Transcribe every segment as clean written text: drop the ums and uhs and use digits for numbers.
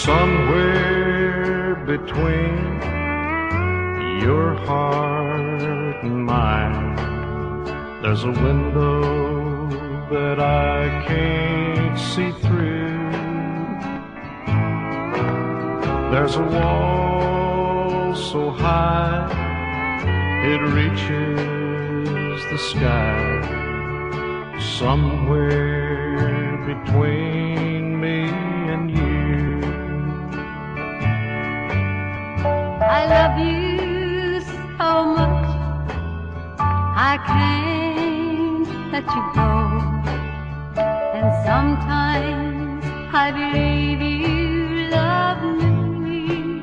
Somewhere between your heart and mine, there's a window that I can't see through. There's a wall so high it reaches the sky. Somewhere between me and you. I love you so much, I can't let you go. And sometimes I believe you love me,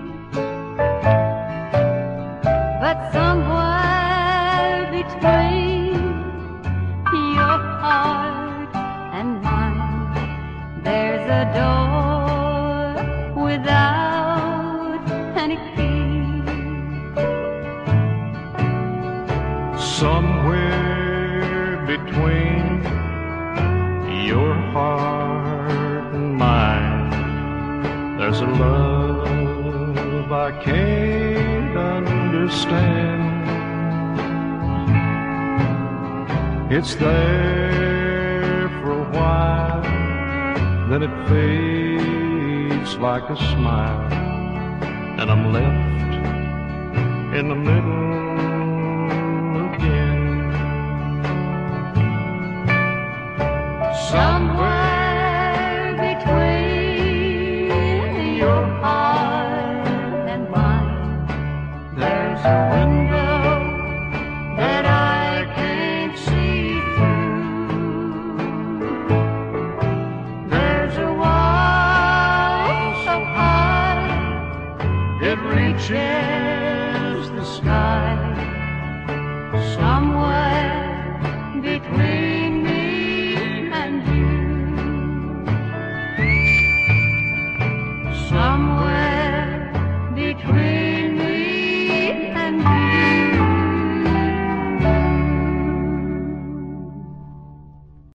but somewhere between your heart and mine, there's a door without any key. Somewhere between your heart and mine, there's a love I can't understand. It's there for a while, then it fades like a smile, and I'm left in the middle again. Somewhere between your heart and mine, there's a window that I can't see through. There's a wall so high it reaches